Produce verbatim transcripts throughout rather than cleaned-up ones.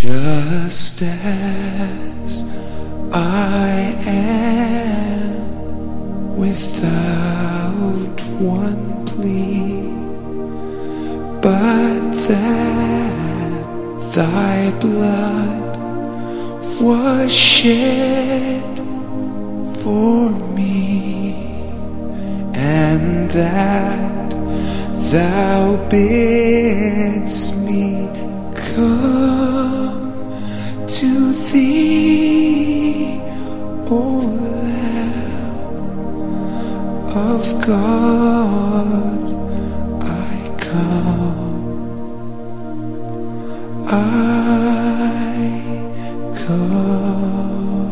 Just as I am, without one plea, but that thy blood was shed for me, and that thou bidst me come to thee, O Lamb of God. I come, I come.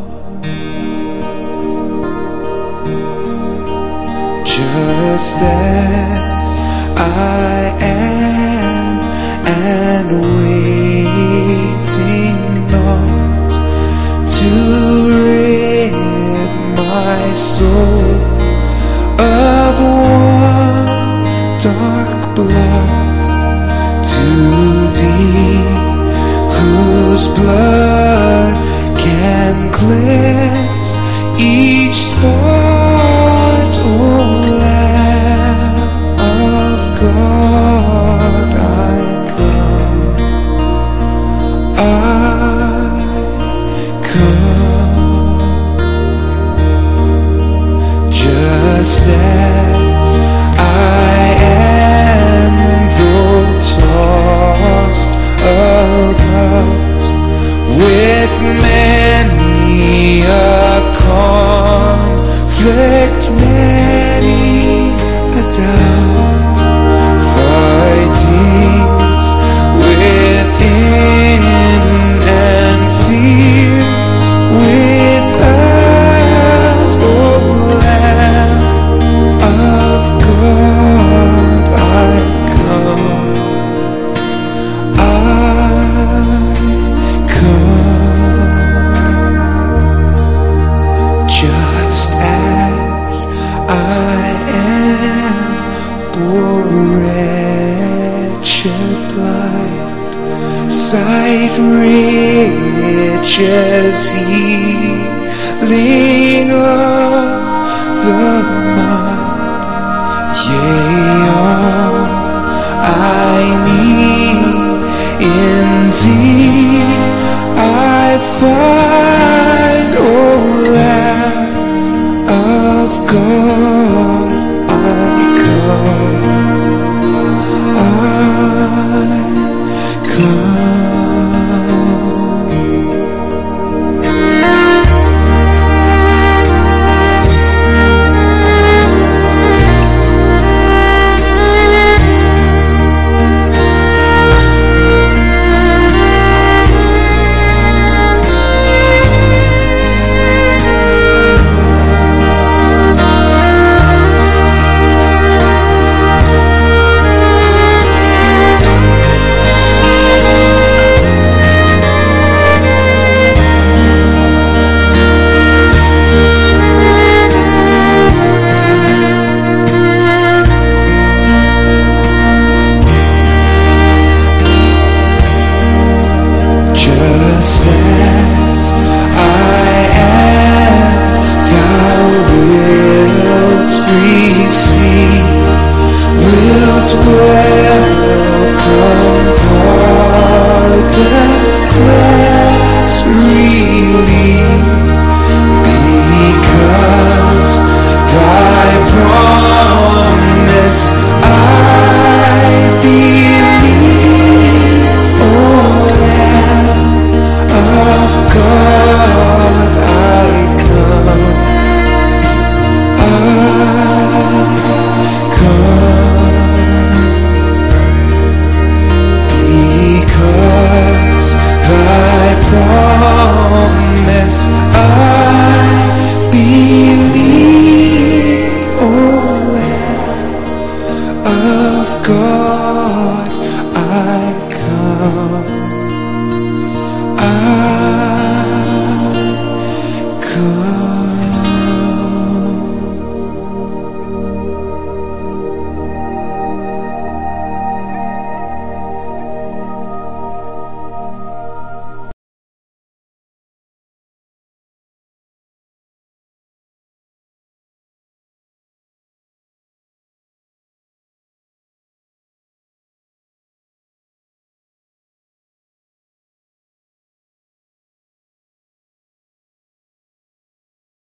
Just as I am, and waiting not to rid my soul of one dark blot, to thee whose blood can cleanse each spot, O Lamb of God. I come, I come. Just as I am, though tossed about with many a conflict, many a doubt, fightings within and fears without, O Lamb of God. I come, I come. Just as I am, poor wretched blind, sight rich as healing of the mind, yea, all I need in thee I find, O Lamb of God. I come, I come. God, I come.